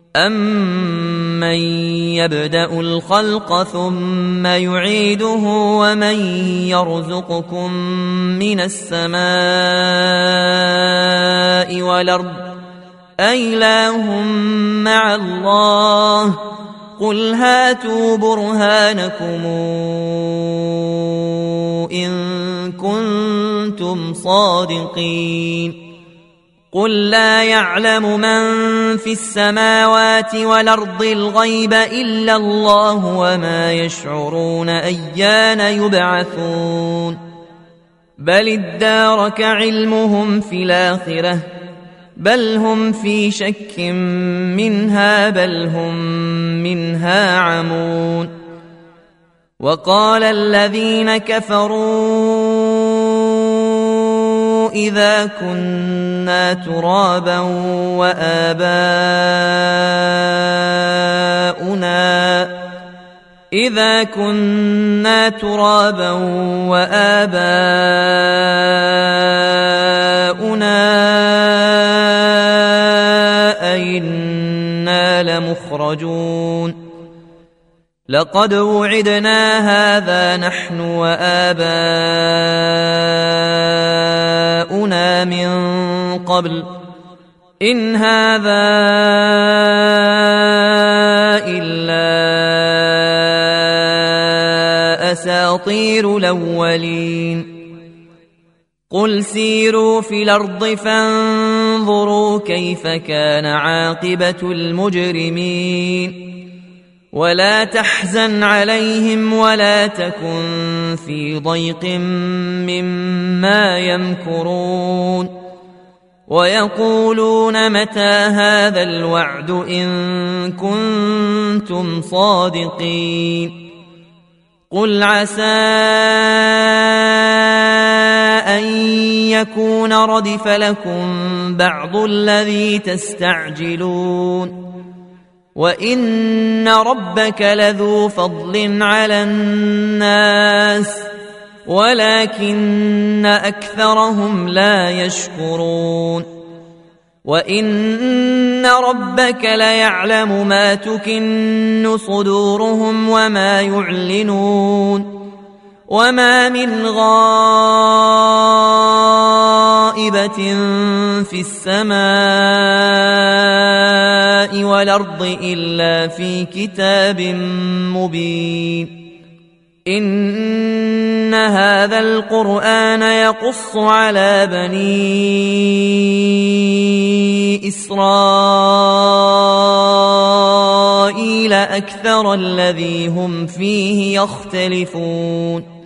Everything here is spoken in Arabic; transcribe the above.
أَمَّن يَبْدَأُ الْخَلْقَ ثُمَّ يُعِيدُهُ وَمَن يَرْزُقُكُم مِّنَ السَّمَاءِ وَالْأَرْضِ أَإِلَٰهٌ مَّعَ اللَّهِ قُلْ هَاتُوا بُرْهَانَكُمْ إِن كُنتُمْ صَادِقِينَ قُل لَّا يَعْلَمُ مَن فِي السَّمَاوَاتِ وَالْأَرْضِ الْغَيْبَ إِلَّا اللَّهُ وَمَا يَشْعُرُونَ أَيَّانَ يُبْعَثُونَ بَلِ ادَّارَكَ عِلْمُهُمْ فِي الْآخِرَةِ بَلْ هُمْ فِي شَكٍّ مِّنْهَا بَلْ هُمْ مِنْهَا عَمُونَ وَقَالَ الَّذِينَ كَفَرُوا إِذَا كُنَّا تُرَابًا وَآبَاؤُنَا أَإِنَّا لَمُخْرَجُونَ لَقَدْ وُعِدْنَا هَذَا نَحْنُ وَآبَاؤُنَا مِن قَبْلُ إِنْ هَذَا إِلَّا أَسَاطِيرُ الْأَوَّلِينَ قُلْ سِيرُوا فِي الْأَرْضِ فَانظُرُوا كَيْفَ كَانَ عَاقِبَةُ الْمُجْرِمِينَ وَلَا تَحْزَنْ عَلَيْهِمْ وَلَا تَكُنْ فِي ضَيْقٍ مِّمَّا يَمْكُرُونَ وَيَقُولُونَ مَتَىٰ هَٰذَا الْوَعْدُ إِن كُنتُمْ صَادِقِينَ قُلْ عَسَىٰ أَن يَكُونَ رَدِفَ لَكُم بَعْضُ الَّذِي تَسْتَعْجِلُونَ وَإِنَّ رَبَّكَ لَذُو فَضْلٍ عَلَى النَّاسِ وَلَكِنَّ أَكْثَرَهُمْ لَا يَشْكُرُونَ وَإِنَّ رَبَّكَ لَيَعْلَمُ مَا تُكِنُّ صُدُورُهُمْ وَمَا يُعْلِنُونَ وَمَا مِنْ غَائِبَةٍ فِي السَّمَاءِ وَالْأَرْضِ إِلَّا فِي كِتَابٍ مُبِينٍ إِنَّ هَذَا الْقُرْآنَ يَقُصُّ عَلَى بَنِي إِسْرَائِيلَ أَكْثَرَ الَّذِي هُمْ فِيهِ يَخْتَلِفُونَ